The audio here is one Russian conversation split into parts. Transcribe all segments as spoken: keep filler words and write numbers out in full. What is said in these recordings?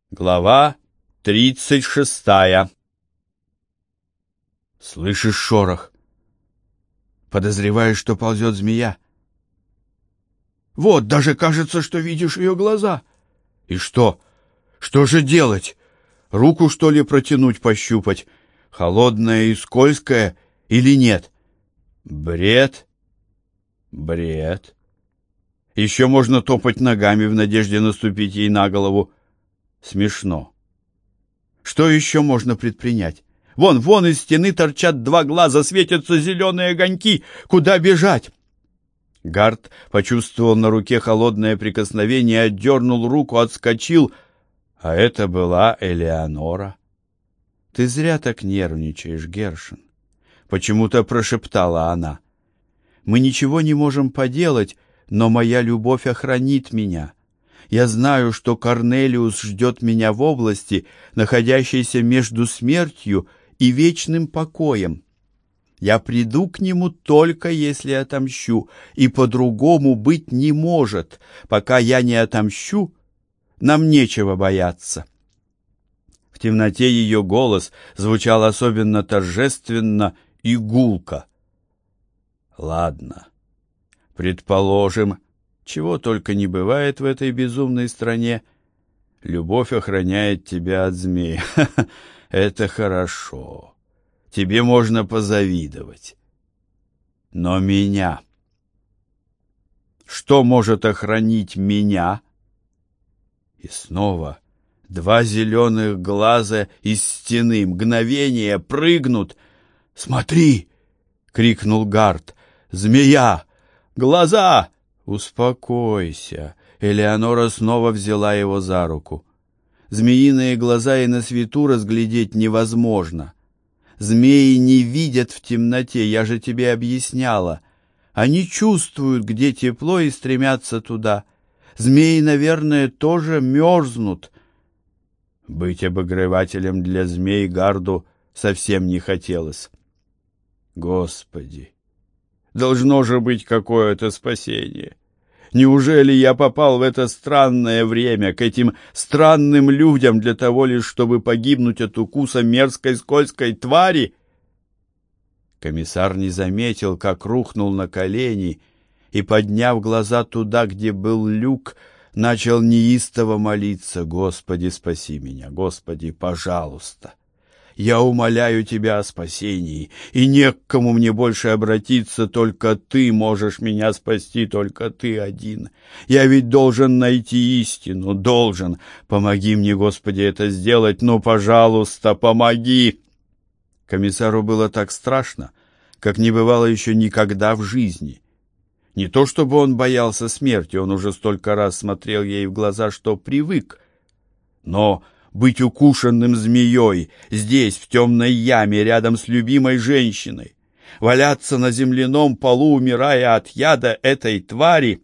Глава тридцать шестая. Слышишь шорох? Подозреваешь, что ползет змея? Вот, даже кажется, что видишь ее глаза. И что? Что же делать? Руку, что ли, протянуть, пощупать? Холодная и скользкая или нет? Бред? Бред. Еще можно топать ногами в надежде наступить ей на голову. Смешно. Что еще можно предпринять? Вон, вон из стены торчат два глаза, светятся зеленые огоньки. Куда бежать? Гард почувствовал на руке холодное прикосновение, отдернул руку, отскочил. А это была Элеонора. «Ты зря так нервничаешь, Гершен», — почему-то прошептала она. «Мы ничего не можем поделать, но моя любовь охранит меня. Я знаю, что Корнелиус ждет меня в области, находящейся между смертью и вечным покоем. Я приду к нему только если отомщу, и по-другому быть не может. Пока я не отомщу, нам нечего бояться». В темноте ее голос звучал особенно торжественно и гулко. «Ладно, предположим, чего только не бывает в этой безумной стране. Любовь охраняет тебя от змей. Это хорошо. Тебе можно позавидовать. Но меня... Что может охранить меня?» И снова два зеленых глаза из стены мгновение прыгнут. «Смотри!» — крикнул Гард. «Змея! Глаза!» «Успокойся!» Элеонора снова взяла его за руку. «Змеиные глаза и на свету разглядеть невозможно. Змеи не видят в темноте, я же тебе объясняла. Они чувствуют, где тепло, и стремятся туда. Змеи, наверное, тоже мерзнут». Быть обогревателем для змей Гарду совсем не хотелось. Господи! Должно же быть какое-то спасение. Неужели я попал в это странное время, к этим странным людям, для того лишь, чтобы погибнуть от укуса мерзкой скользкой твари? Комиссар не заметил, как рухнул на колени и, подняв глаза туда, где был люк, начал неистово молиться: «Господи, спаси меня! Господи, пожалуйста! Я умоляю тебя о спасении, и не к кому мне больше обратиться, только ты можешь меня спасти, только ты один. Я ведь должен найти истину, должен. Помоги мне, Господи, это сделать, ну, пожалуйста, помоги!» Комиссару было так страшно, как не бывало еще никогда в жизни. Не то чтобы он боялся смерти, он уже столько раз смотрел ей в глаза, что привык, но быть укушенным змеей здесь, в темной яме, рядом с любимой женщиной, валяться на земляном полу, умирая от яда этой твари,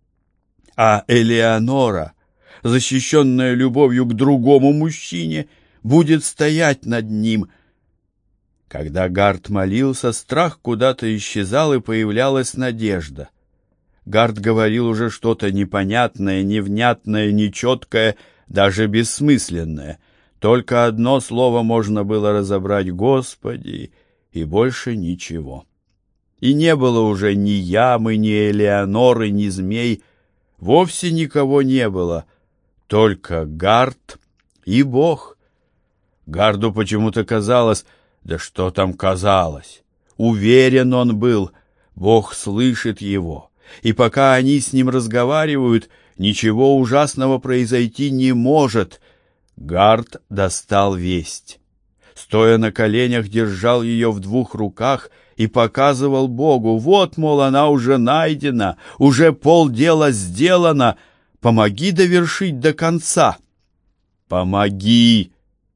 а Элеонора, защищенная любовью к другому мужчине, будет стоять над ним. Когда Гард молился, страх куда-то исчезал, и появлялась надежда. Гард говорил уже что-то непонятное, невнятное, нечеткое, даже бессмысленное. Только одно слово можно было разобрать: «Господи», и больше ничего. И не было уже ни ямы, ни Элеоноры, ни змей. Вовсе никого не было. Только Гард и Бог. Гарду почему-то казалось, да что там казалось, уверен он был, Бог слышит его. И пока они с ним разговаривают, ничего ужасного произойти не может. Гард достал весть. Стоя на коленях, держал ее в двух руках и показывал Богу: вот, мол, она уже найдена, уже полдела сделано. Помоги довершить до конца. Помоги!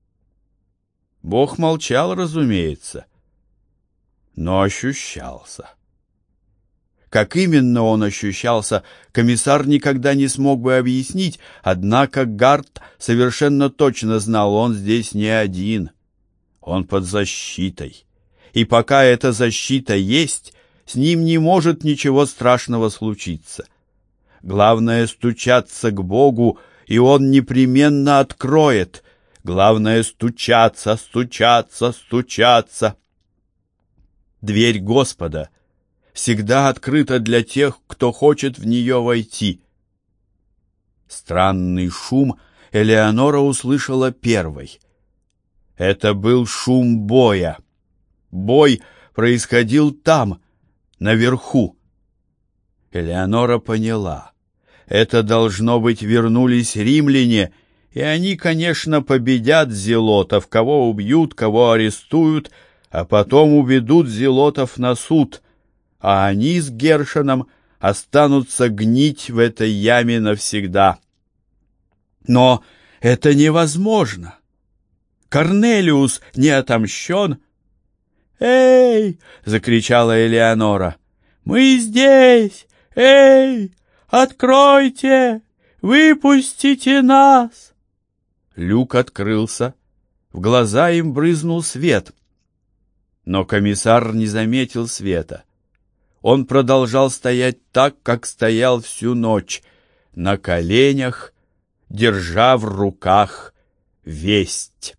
Бог молчал, разумеется, но ощущался. Как именно он ощущался, комиссар никогда не смог бы объяснить, однако Гард совершенно точно знал: он здесь не один, он под защитой. И пока эта защита есть, с ним не может ничего страшного случиться. Главное — стучаться к Богу и он непременно откроет. Главное — стучаться, стучаться, стучаться. Дверь Господа всегда открыта для тех, кто хочет в нее войти. Странный шум Элеонора услышала первой. Это был шум боя. Бой происходил там, наверху. Элеонора поняла. Это, должно быть, вернулись римляне, и они, конечно, победят зелотов, кого убьют, кого арестуют, а потом уведут зелотов на суд, а они с Гершоном останутся гнить в этой яме навсегда. Но это невозможно. Корнелиус не отомщен. «Эй!» — закричала Элеонора. «Мы здесь! Эй! Откройте! Выпустите нас!» Люк открылся. В глаза им брызнул свет. Но комиссар не заметил света. Он продолжал стоять так, как стоял всю ночь, на коленях, держа в руках весть.